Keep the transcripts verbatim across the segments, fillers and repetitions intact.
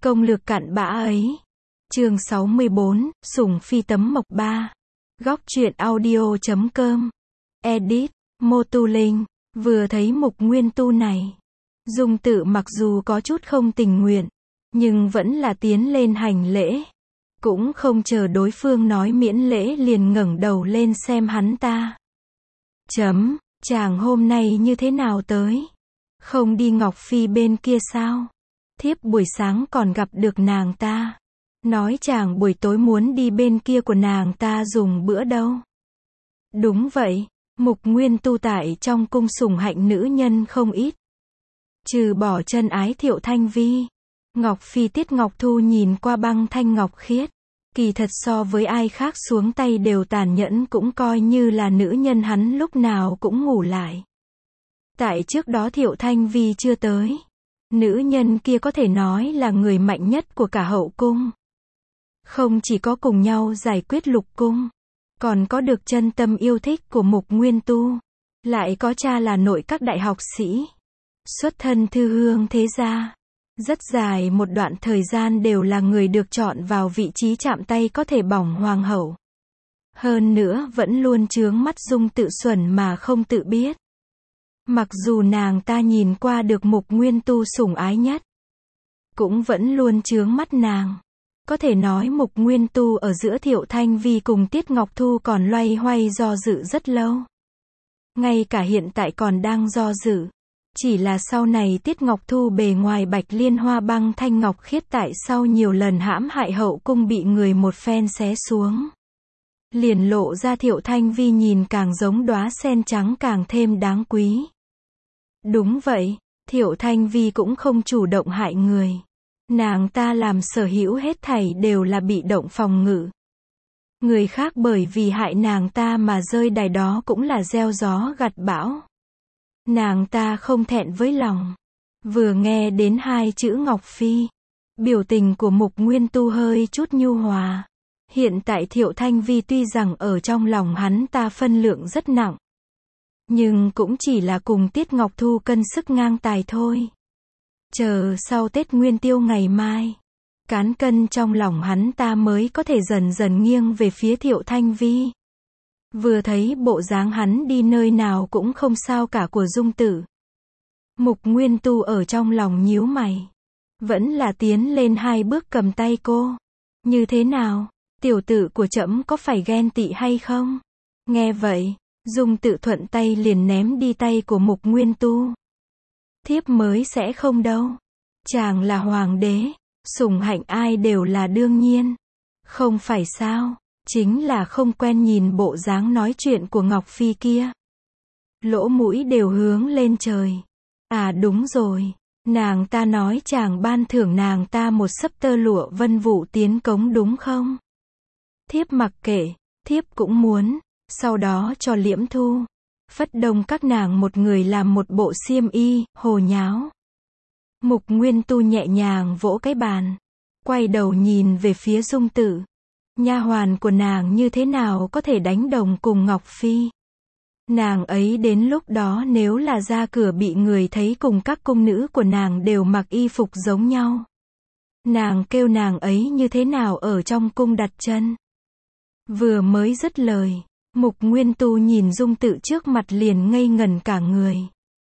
Công lược cặn bã ấy. Chương sáu mươi bốn, Sủng Phi tấm mộc ba. Góc truyện audio chấm com. Edit, Mô Tu Linh. Vừa thấy Mục Nguyên Tu này, Dung Tự mặc dù có chút không tình nguyện, nhưng vẫn là tiến lên hành lễ. Cũng không chờ đối phương nói miễn lễ liền ngẩng đầu lên xem hắn ta. Chấm, chàng hôm nay như thế nào tới? Không đi Ngọc Phi bên kia sao? Thiếp buổi sáng còn gặp được nàng ta. Nói chàng buổi tối muốn đi bên kia của nàng ta dùng bữa đâu. Đúng vậy, Mục Nguyên Tu tại trong cung sủng hạnh nữ nhân không ít. Trừ bỏ chân ái Thiệu Thanh Vi, Ngọc Phi Tiết Ngọc Thu nhìn qua băng thanh ngọc khiết. Kỳ thật so với ai khác xuống tay đều tàn nhẫn, cũng coi như là nữ nhân hắn lúc nào cũng ngủ lại. Tại trước đó Thiệu Thanh Vi chưa tới, nữ nhân kia có thể nói là người mạnh nhất của cả hậu cung. Không chỉ có cùng nhau giải quyết lục cung, còn có được chân tâm yêu thích của Mục Nguyên Tu, lại có cha là nội các đại học sĩ, xuất thân thư hương thế gia. Rất dài một đoạn thời gian đều là người được chọn vào vị trí chạm tay có thể bỏng hoàng hậu. Hơn nữa vẫn luôn chướng mắt Dung Tự xuẩn mà không tự biết. Mặc dù nàng ta nhìn qua được Mục Nguyên Tu sủng ái nhất, cũng vẫn luôn chướng mắt nàng. Có thể nói Mục Nguyên Tu ở giữa Thiệu Thanh Vi cùng Tiết Ngọc Thu còn loay hoay do dự rất lâu. Ngay cả hiện tại còn đang do dự. Chỉ là sau này Tiết Ngọc Thu bề ngoài bạch liên hoa băng thanh ngọc khiết, tại sau nhiều lần hãm hại hậu cung bị người một phen xé xuống, liền lộ ra Thiệu Thanh Vi nhìn càng giống đóa sen trắng càng thêm đáng quý. Đúng vậy, Thiệu Thanh Vi cũng không chủ động hại người. Nàng ta làm sở hữu hết thảy đều là bị động phòng ngự. Người khác bởi vì hại nàng ta mà rơi đài đó cũng là gieo gió gặt bão. Nàng ta không thẹn với lòng. Vừa nghe đến hai chữ Ngọc Phi, biểu tình của Mục Nguyên Tu hơi chút nhu hòa. Hiện tại Thiệu Thanh Vi tuy rằng ở trong lòng hắn ta phân lượng rất nặng, nhưng cũng chỉ là cùng Tiết Ngọc Thu cân sức ngang tài thôi. Chờ sau Tết Nguyên Tiêu ngày mai, cán cân trong lòng hắn ta mới có thể dần dần nghiêng về phía Thiệu Thanh Vi. Vừa thấy bộ dáng hắn đi nơi nào cũng không sao cả của Dung Tự, Mục Nguyên Tu ở trong lòng nhíu mày. Vẫn là tiến lên hai bước cầm tay cô. Như thế nào, tiểu tử của trẫm có phải ghen tị hay không? Nghe vậy, Dung Tự thuận tay liền ném đi tay của Mục Nguyên Tu. Thiếp mới sẽ không đâu. Chàng là hoàng đế, sủng hạnh ai đều là đương nhiên. Không phải sao? Chính là không quen nhìn bộ dáng nói chuyện của Ngọc Phi kia. Lỗ mũi đều hướng lên trời. À đúng rồi, nàng ta nói chàng ban thưởng nàng ta một xấp tơ lụa vân vụ tiến cống đúng không? Thiếp mặc kệ, thiếp cũng muốn, sau đó cho Liễm Thu, Phất Đông các nàng một người làm một bộ xiêm y, hồ nháo. Mục Nguyên Tu nhẹ nhàng vỗ cái bàn, quay đầu nhìn về phía Dung Tự. Nha hoàn của nàng như thế nào có thể đánh đồng cùng Ngọc Phi? Nàng ấy đến lúc đó nếu là ra cửa bị người thấy cùng các cung nữ của nàng đều mặc y phục giống nhau, nàng kêu nàng ấy như thế nào ở trong cung đặt chân? Vừa mới dứt lời, Mục Nguyên Tu nhìn Dung Tự trước mặt liền ngây ngẩn cả người.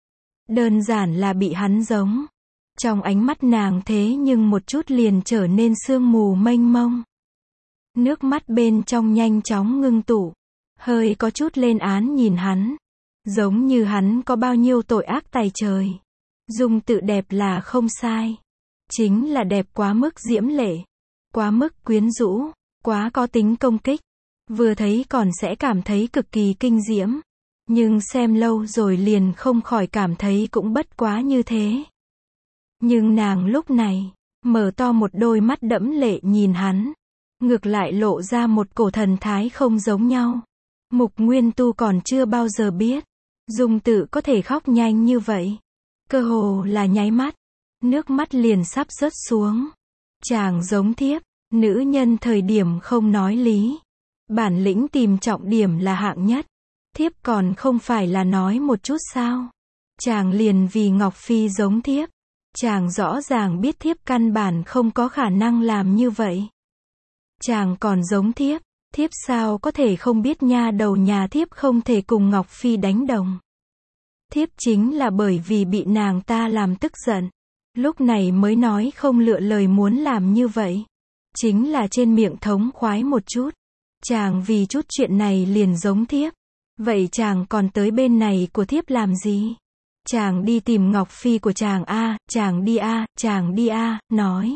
Đơn giản là bị hắn giống. Trong ánh mắt nàng thế nhưng một chút liền trở nên sương mù mênh mông. Nước mắt bên trong nhanh chóng ngưng tụ, hơi có chút lên án nhìn hắn, giống như hắn có bao nhiêu tội ác tày trời. Dung Tự đẹp là không sai, chính là đẹp quá mức diễm lệ, quá mức quyến rũ, quá có tính công kích. Vừa thấy còn sẽ cảm thấy cực kỳ kinh diễm, nhưng xem lâu rồi liền không khỏi cảm thấy cũng bất quá như thế. Nhưng nàng lúc này, mở to một đôi mắt đẫm lệ nhìn hắn, ngược lại lộ ra một cổ thần thái không giống nhau. Mục Nguyên Tu còn chưa bao giờ biết, Dung Tự có thể khóc nhanh như vậy. Cơ hồ là nháy mắt, nước mắt liền sắp rớt xuống. Chàng giống thiếp, nữ nhân thời điểm không nói lý. Bản lĩnh tìm trọng điểm là hạng nhất. Thiếp còn không phải là nói một chút sao? Chàng liền vì Ngọc Phi giống thiếp. Chàng rõ ràng biết thiếp căn bản không có khả năng làm như vậy. Chàng còn giống thiếp, thiếp sao có thể không biết nha đầu nhà thiếp không thể cùng Ngọc Phi đánh đồng. Thiếp chính là bởi vì bị nàng ta làm tức giận, lúc này mới nói không lựa lời muốn làm như vậy. Chính là trên miệng thống khoái một chút. Chàng vì chút chuyện này liền giống thiếp. Vậy chàng còn tới bên này của thiếp làm gì? Chàng đi tìm Ngọc Phi của chàng a, chàng đi a, chàng đi a, nói.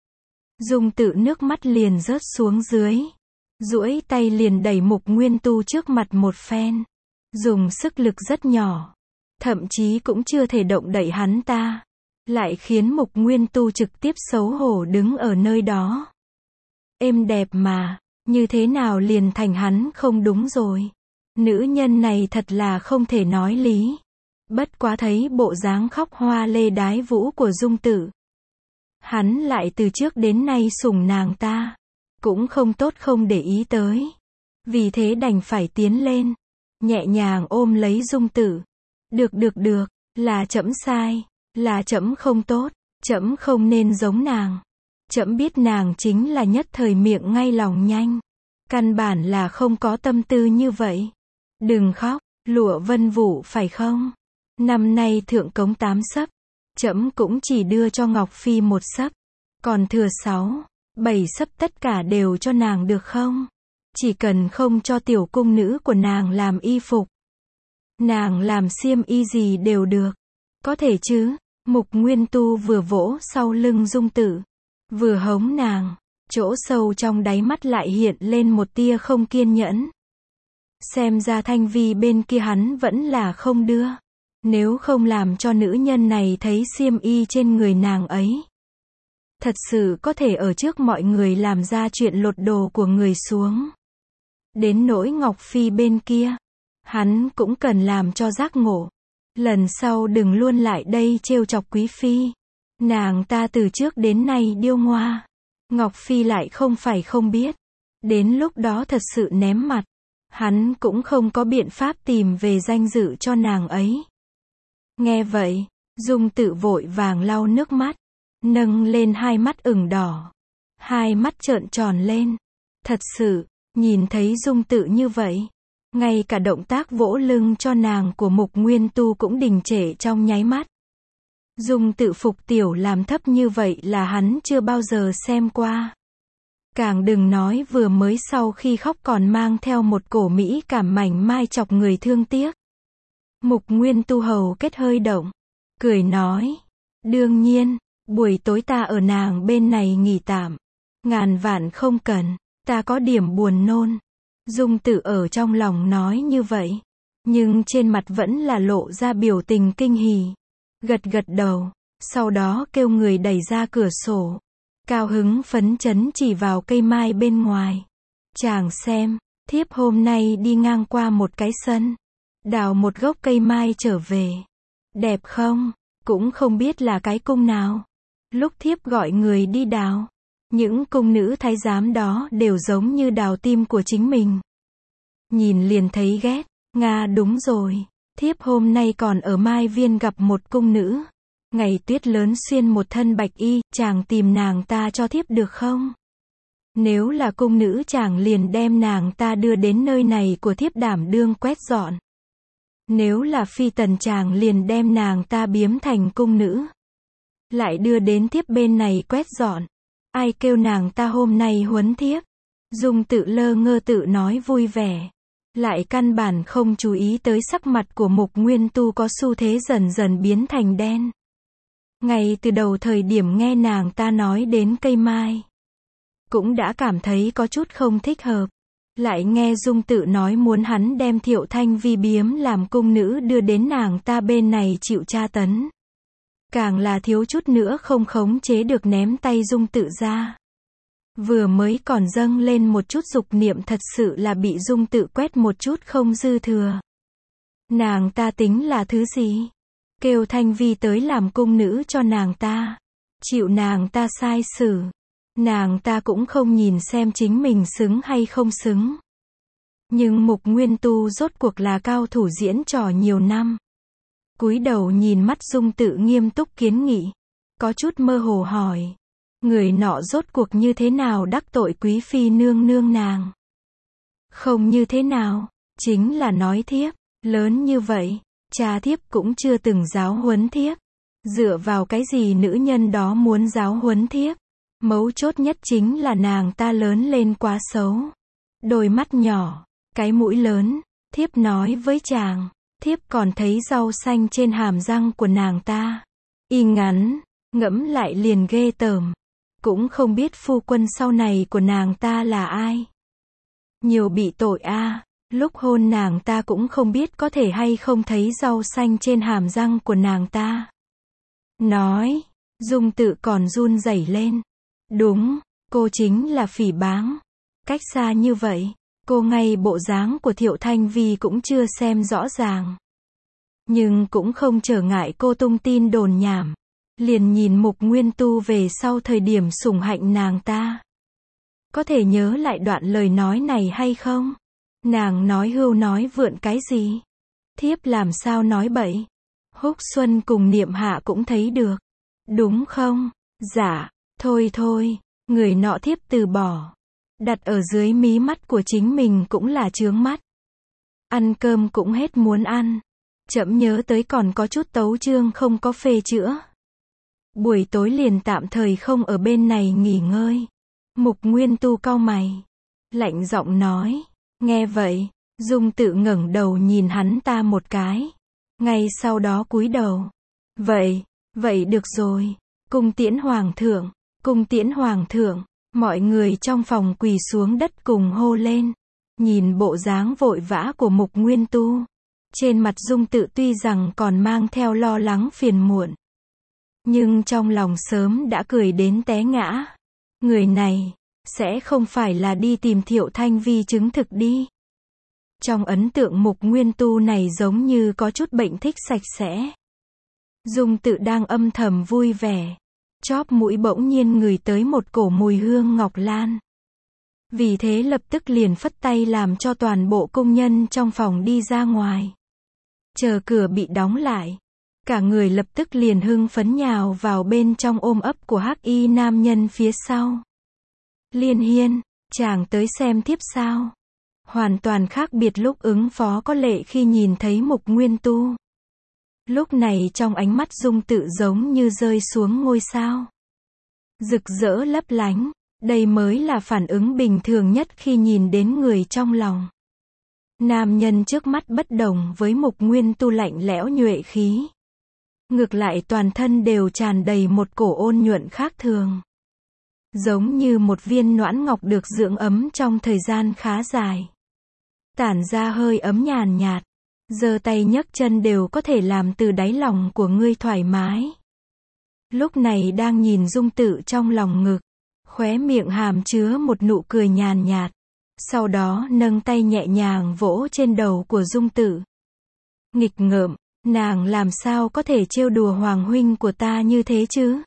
Dung Tự nước mắt liền rớt xuống dưới. Duỗi tay liền đẩy Mục Nguyên Tu trước mặt một phen. Dùng sức lực rất nhỏ. Thậm chí cũng chưa thể động đậy hắn ta. Lại khiến Mục Nguyên Tu trực tiếp xấu hổ đứng ở nơi đó. Êm đẹp mà, như thế nào liền thành hắn không đúng rồi. Nữ nhân này thật là không thể nói lý. Bất quá thấy bộ dáng khóc hoa lê đái vũ của Dung Tự. Hắn lại từ trước đến nay sủng nàng ta. Cũng không tốt không để ý tới. Vì thế đành phải tiến lên. Nhẹ nhàng ôm lấy Dung Tự. Được được được, là trẫm sai. Là trẫm không tốt. Trẫm không nên giống nàng. Trẫm biết nàng chính là nhất thời miệng ngay lòng nhanh. Căn bản là không có tâm tư như vậy. Đừng khóc, Lụa Vân Vũ phải không? Năm nay thượng cống tám sấp. Trẫm cũng chỉ đưa cho Ngọc Phi một sấp. Còn thừa sáu, bảy sấp tất cả đều cho nàng được không? Chỉ cần không cho tiểu cung nữ của nàng làm y phục. Nàng làm xiêm y gì đều được. Có thể chứ? Mục Nguyên Tu vừa vỗ sau lưng Dung Tự. Vừa hống nàng. Chỗ sâu trong đáy mắt lại hiện lên một tia không kiên nhẫn. Xem ra Thanh Vi bên kia hắn vẫn là không đưa. Nếu không làm cho nữ nhân này thấy xiêm y trên người nàng ấy. Thật sự có thể ở trước mọi người làm ra chuyện lột đồ của người xuống. Đến nỗi Ngọc Phi bên kia. Hắn cũng cần làm cho giác ngộ. Lần sau đừng luôn lại đây trêu chọc Quý Phi. Nàng ta từ trước đến nay điêu ngoa. Ngọc Phi lại không phải không biết. Đến lúc đó thật sự ném mặt. Hắn cũng không có biện pháp tìm về danh dự cho nàng ấy. Nghe vậy, Dung Tự vội vàng lau nước mắt. Nâng lên hai mắt ửng đỏ. Hai mắt trợn tròn lên. Thật sự, nhìn thấy Dung Tự như vậy. Ngay cả động tác vỗ lưng cho nàng của Mục Nguyên Tu cũng đình trệ trong nháy mắt. Dung Tự phục tiểu làm thấp như vậy là hắn chưa bao giờ xem qua. Càng đừng nói vừa mới sau khi khóc còn mang theo một cổ mỹ cảm mảnh mai chọc người thương tiếc. Mục Nguyên Tu hầu kết hơi động. Cười nói. Đương nhiên, buổi tối ta ở nàng bên này nghỉ tạm. Ngàn vạn không cần, ta có điểm buồn nôn. Dung Tự ở trong lòng nói như vậy. Nhưng trên mặt vẫn là lộ ra biểu tình kinh hỉ. Gật gật đầu, sau đó kêu người đẩy ra cửa sổ. Cao hứng phấn chấn chỉ vào cây mai bên ngoài. Chàng xem, thiếp hôm nay đi ngang qua một cái sân. Đào một gốc cây mai trở về. Đẹp không? Cũng không biết là cái cung nào. Lúc thiếp gọi người đi đào. Những cung nữ thái giám đó đều giống như đào tim của chính mình. Nhìn liền thấy ghét. Nga đúng rồi. Thiếp hôm nay còn ở Mai Viên gặp một cung nữ. Ngày tuyết lớn xuyên một thân bạch y, chàng tìm nàng ta cho thiếp được không? Nếu là cung nữ chàng liền đem nàng ta đưa đến nơi này của thiếp đảm đương quét dọn. Nếu là phi tần chàng liền đem nàng ta biếm thành cung nữ. Lại đưa đến thiếp bên này quét dọn. Ai kêu nàng ta hôm nay huấn thiếp? Dung Tự lơ ngơ tự nói vui vẻ. Lại căn bản không chú ý tới sắc mặt của Mục Nguyên Tu có xu thế dần dần biến thành đen. Ngay từ đầu thời điểm nghe nàng ta nói đến cây mai. Cũng đã cảm thấy có chút không thích hợp. Lại nghe Dung Tự nói muốn hắn đem Thiệu Thanh Vi biếm làm cung nữ đưa đến nàng ta bên này chịu tra tấn. Càng là thiếu chút nữa không khống chế được ném tay Dung Tự ra. Vừa mới còn dâng lên một chút dục niệm thật sự là bị Dung Tự quét một chút không dư thừa. Nàng ta tính là thứ gì? Kêu Thanh Vi tới làm cung nữ cho nàng ta. Chịu nàng ta sai xử. Nàng ta cũng không nhìn xem chính mình xứng hay không xứng. Nhưng Mục Nguyên Tu rốt cuộc là cao thủ diễn trò nhiều năm. Cúi đầu nhìn mắt Dung Tự nghiêm túc kiến nghị. có chút mơ hồ hỏi. Người nọ rốt cuộc như thế nào đắc tội quý phi nương nương nàng? Không như thế nào, chính là nói thiếp, lớn như vậy, cha thiếp cũng chưa từng giáo huấn thiếp. Dựa vào cái gì nữ nhân đó muốn giáo huấn thiếp? Mấu chốt nhất chính là nàng ta lớn lên quá xấu. Đôi mắt nhỏ, cái mũi lớn, thiếp nói với chàng, thiếp còn thấy rau xanh trên hàm răng của nàng ta. Y ngắn, ngẫm lại liền ghê tởm. Cũng không biết phu quân sau này của nàng ta là ai. Nhiều bị tội a, à, lúc hôn nàng ta cũng không biết có thể hay không thấy rau xanh trên hàm răng của nàng ta. Nói, Dung Tự còn run rẩy lên. Đúng, cô chính là phỉ báng. Cách xa như vậy, cô ngay bộ dáng của Thiệu Thanh Vi cũng chưa xem rõ ràng. Nhưng cũng không trở ngại cô tung tin đồn nhảm. Liền nhìn Mục Nguyên Tu về sau thời điểm sủng hạnh nàng ta. Có thể nhớ lại đoạn lời nói này hay không? Nàng nói hưu nói vượn cái gì? Thiếp làm sao nói bậy? Húc Xuân cùng Niệm Hạ cũng thấy được. Đúng không? Dạ, thôi thôi, người nọ thiếp từ bỏ. Đặt ở dưới mí mắt của chính mình cũng là chướng mắt. Ăn cơm cũng hết muốn ăn. Chậm nhớ tới còn có chút tấu chương không có phê chữa. Buổi tối liền tạm thời không ở bên này nghỉ ngơi. Mục Nguyên Tu cau mày. Lạnh giọng nói. Nghe vậy, Dung Tự ngẩng đầu nhìn hắn ta một cái. Ngay sau đó cúi đầu. Vậy, vậy được rồi. Cung tiễn hoàng thượng, cung tiễn hoàng thượng. Mọi người trong phòng quỳ xuống đất cùng hô lên. Nhìn bộ dáng vội vã của Mục Nguyên Tu. Trên mặt Dung Tự tuy rằng còn mang theo lo lắng phiền muộn. Nhưng trong lòng sớm đã cười đến té ngã. Người này, sẽ không phải là đi tìm Thiệu Thanh Vi chứng thực đi. Trong ấn tượng Mục Nguyên Tu này giống như có chút bệnh thích sạch sẽ. Dung Tự đang âm thầm vui vẻ. Chóp mũi bỗng nhiên ngửi tới một cổ mùi hương ngọc lan. Vì thế lập tức liền phất tay làm cho toàn bộ công nhân trong phòng đi ra ngoài. Chờ cửa bị đóng lại. Cả người lập tức liền hưng phấn nhào vào bên trong ôm ấp của hắc y nam nhân phía sau. Liên Hiên, chàng tới xem thiếp sao? Hoàn toàn khác biệt lúc ứng phó có lệ khi nhìn thấy Mục Nguyên Tu. Lúc này trong ánh mắt Dung Tự giống như rơi xuống ngôi sao. Rực rỡ lấp lánh, đây mới là phản ứng bình thường nhất khi nhìn đến người trong lòng. Nam nhân trước mắt bất đồng với Mục Nguyên Tu lạnh lẽo nhuệ khí. Ngược lại toàn thân đều tràn đầy một cổ ôn nhuận khác thường. Giống như một viên noãn ngọc được dưỡng ấm trong thời gian khá dài. Tản ra hơi ấm nhàn nhạt. Giơ tay nhấc chân đều có thể làm từ đáy lòng của ngươi thoải mái. Lúc này đang nhìn Dung Tự trong lòng ngực. Khóe miệng hàm chứa một nụ cười nhàn nhạt. Sau đó nâng tay nhẹ nhàng vỗ trên đầu của Dung Tự. Nghịch ngợm. Nàng làm sao có thể trêu đùa hoàng huynh của ta như thế chứ?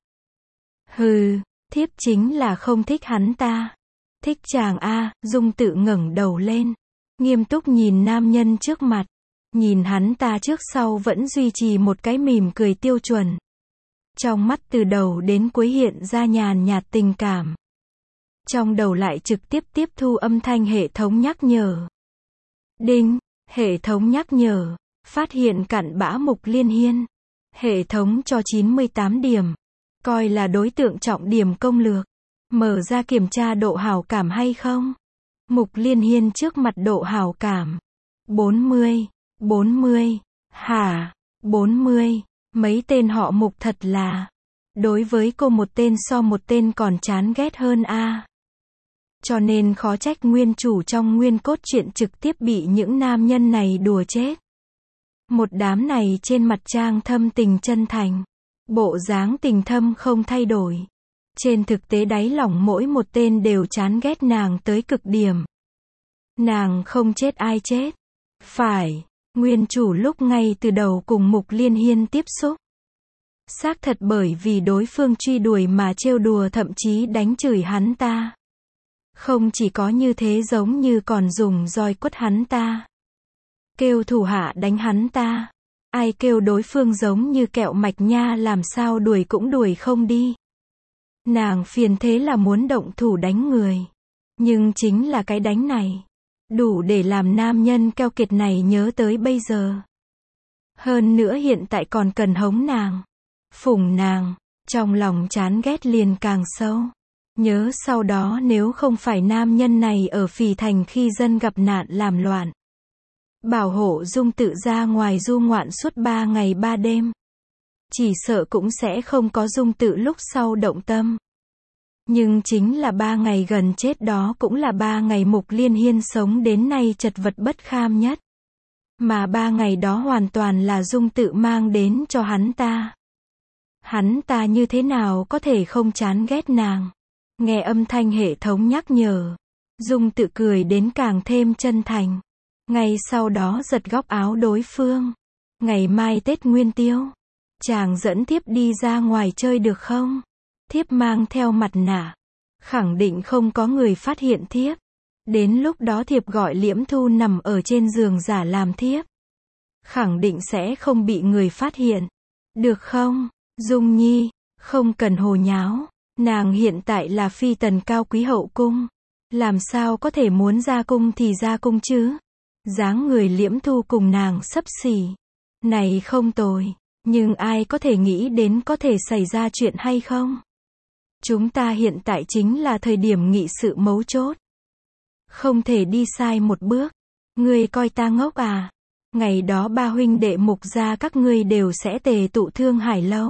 Hừ, thiếp chính là không thích hắn ta. Thích chàng a, Dung Tự ngẩng đầu lên. Nghiêm túc nhìn nam nhân trước mặt. Nhìn hắn ta trước sau vẫn duy trì một cái mỉm cười tiêu chuẩn. Trong mắt từ đầu đến cuối hiện ra nhàn nhạt tình cảm. Trong đầu lại trực tiếp tiếp thu âm thanh hệ thống nhắc nhở. Đinh, hệ thống nhắc nhở. Phát hiện cặn bã Mục Liên Hiên. Hệ thống cho chín mươi tám điểm. Coi là đối tượng trọng điểm công lược. Mở ra kiểm tra độ hảo cảm hay không? Mục Liên Hiên trước mặt độ hảo cảm. bốn mươi. bốn mươi. Hả? bốn mươi. Mấy tên họ Mục thật là. Đối với cô một tên so một tên còn chán ghét hơn a. Cho nên khó trách nguyên chủ trong nguyên cốt truyện trực tiếp bị những nam nhân này đùa chết. Một đám này trên mặt trang thâm tình chân thành. Bộ dáng tình thâm không thay đổi. Trên thực tế đáy lòng mỗi một tên đều chán ghét nàng tới cực điểm. Nàng không chết ai chết. Phải, nguyên chủ lúc ngay từ đầu cùng Mục Liên Hiên tiếp xúc. Xác thật bởi vì đối phương truy đuổi mà trêu đùa thậm chí đánh chửi hắn ta. Không chỉ có như thế giống như còn dùng roi quất hắn ta. Kêu thủ hạ đánh hắn ta. Ai kêu đối phương giống như kẹo mạch nha, làm sao đuổi cũng đuổi không đi. Nàng phiền thế là muốn động thủ đánh người. Nhưng chính là cái đánh này, đủ để làm nam nhân keo kiệt này nhớ tới bây giờ. Hơn nữa hiện tại còn cần hống nàng, phủng nàng, trong lòng chán ghét liền càng sâu. Nhớ sau đó nếu không phải nam nhân này ở Phì Thành khi dân gặp nạn làm loạn, bảo hộ Dung Tự ra ngoài du ngoạn suốt ba ngày ba đêm, chỉ sợ cũng sẽ không có Dung Tự lúc sau động tâm. Nhưng chính là ba ngày gần chết đó cũng là ba ngày Mục Liên Hiên sống đến nay chật vật bất kham nhất. Mà ba ngày đó hoàn toàn là Dung Tự mang đến cho hắn ta. Hắn ta như thế nào có thể không chán ghét nàng. Nghe âm thanh hệ thống nhắc nhở, Dung Tự cười đến càng thêm chân thành. Ngay sau đó giật góc áo đối phương. Ngày mai Tết Nguyên Tiêu, chàng dẫn thiếp đi ra ngoài chơi được không? Thiếp mang theo mặt nạ, khẳng định không có người phát hiện thiếp. Đến lúc đó thiếp gọi Liễm Thu nằm ở trên giường giả làm thiếp, khẳng định sẽ không bị người phát hiện. Được không? Dung Nhi, không cần hồ nháo. Nàng hiện tại là phi tần cao quý hậu cung, làm sao có thể muốn ra cung thì ra cung chứ? Dáng người Liễm Thu cùng nàng xấp xỉ, này không tồi, nhưng ai có thể nghĩ đến có thể xảy ra chuyện hay không? Chúng ta hiện tại chính là thời điểm nghị sự mấu chốt, không thể đi sai một bước. Ngươi coi ta ngốc à? Ngày đó ba huynh đệ Mục gia các ngươi đều sẽ tề tụ Thương Hải lâu,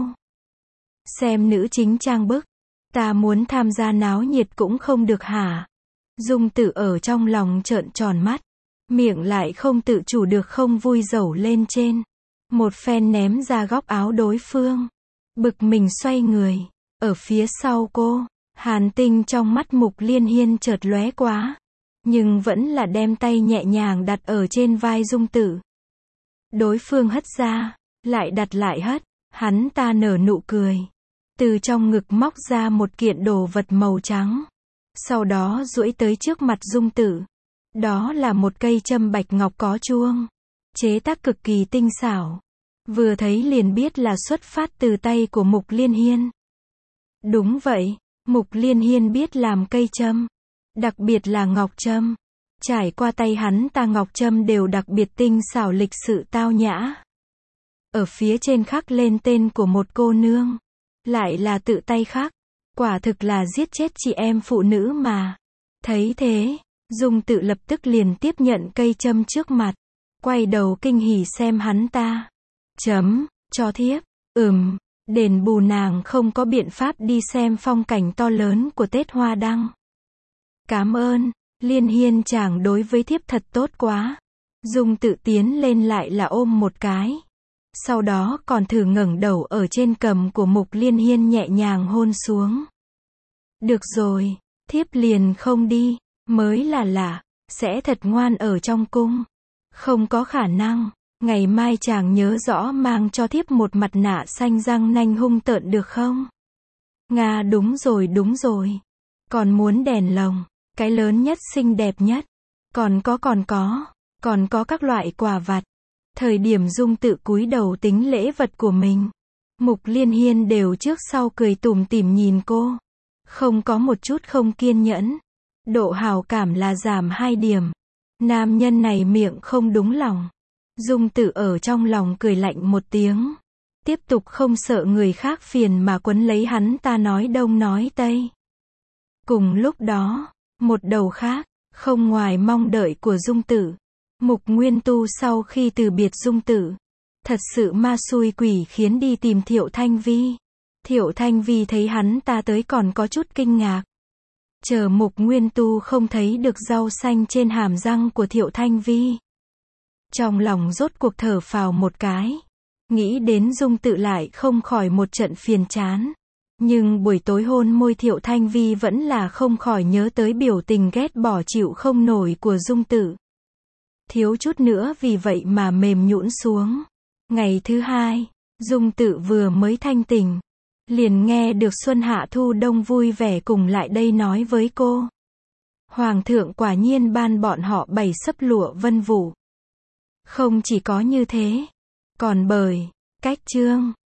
xem nữ chính trang bức. Ta muốn tham gia náo nhiệt cũng không được hả? Dung Tự ở trong lòng trợn tròn mắt, miệng lại không tự chủ được không vui dẩu lên trên. Một phen ném ra góc áo đối phương, bực mình xoay người. Ở phía sau cô, hàn tinh trong mắt Mục Liên Hiên chợt lóe quá, nhưng vẫn là đem tay nhẹ nhàng đặt ở trên vai Dung Tự. Đối phương hất ra, lại đặt lại hất, hắn ta nở nụ cười, từ trong ngực móc ra một kiện đồ vật màu trắng, sau đó duỗi tới trước mặt Dung Tự. Đó là một cây châm bạch ngọc có chuông, chế tác cực kỳ tinh xảo, vừa thấy liền biết là xuất phát từ tay của Mục Liên Hiên. Đúng vậy, Mục Liên Hiên biết làm cây châm, đặc biệt là ngọc châm. Trải qua tay hắn ta ngọc châm đều đặc biệt tinh xảo lịch sự tao nhã. Ở phía trên khắc lên tên của một cô nương, lại là tự tay khắc, quả thực là giết chết chị em phụ nữ mà. Thấy thế, Dung Tự lập tức liền tiếp nhận cây châm trước mặt, quay đầu kinh hỉ xem hắn ta. Chấm, cho thiếp, ừm, đền bù nàng không có biện pháp đi xem phong cảnh to lớn của Tết Hoa Đăng. Cảm ơn, Liên Hiên chàng đối với thiếp thật tốt quá. Dung Tự tiến lên lại là ôm một cái, sau đó còn thử ngẩng đầu ở trên cằm của Mục Liên Hiên nhẹ nhàng hôn xuống. Được rồi, thiếp liền không đi, mới là lạ, sẽ thật ngoan ở trong cung. Không có khả năng, ngày mai chàng nhớ rõ mang cho thiếp một mặt nạ xanh răng nanh hung tợn được không? Nga đúng rồi đúng rồi, còn muốn đèn lồng, cái lớn nhất xinh đẹp nhất, còn có còn có, còn có các loại quà vặt. Thời điểm Dung Tự cúi đầu tính lễ vật của mình, Mục Liên Hiên đều trước sau cười tủm tỉm nhìn cô, không có một chút không kiên nhẫn. Độ hào cảm là giảm hai điểm. Nam nhân này miệng không đúng lòng. Dung Tự ở trong lòng cười lạnh một tiếng, tiếp tục không sợ người khác phiền mà quấn lấy hắn ta nói đông nói tây. Cùng lúc đó, một đầu khác, không ngoài mong đợi của Dung Tự, Mục Nguyên Tu sau khi từ biệt Dung Tự, thật sự ma xui quỷ khiến đi tìm Thiệu Thanh Vi. Thiệu Thanh Vi thấy hắn ta tới còn có chút kinh ngạc. Chờ Mục Nguyên Tu không thấy được rau xanh trên hàm răng của Thiệu Thanh Vi, trong lòng rốt cuộc thở phào một cái, nghĩ đến Dung Tự lại không khỏi một trận phiền chán. Nhưng buổi tối hôn môi Thiệu Thanh Vi vẫn là không khỏi nhớ tới biểu tình ghét bỏ chịu không nổi của Dung Tự. Thiếu chút nữa vì vậy mà mềm nhũn xuống. Ngày thứ hai, Dung Tự vừa mới thanh tỉnh, liền nghe được Xuân Hạ Thu Đông vui vẻ cùng lại đây nói với cô. Hoàng thượng quả nhiên ban bọn họ bảy sấp lụa vân vũ. Không chỉ có như thế, Còn bởi, cách chương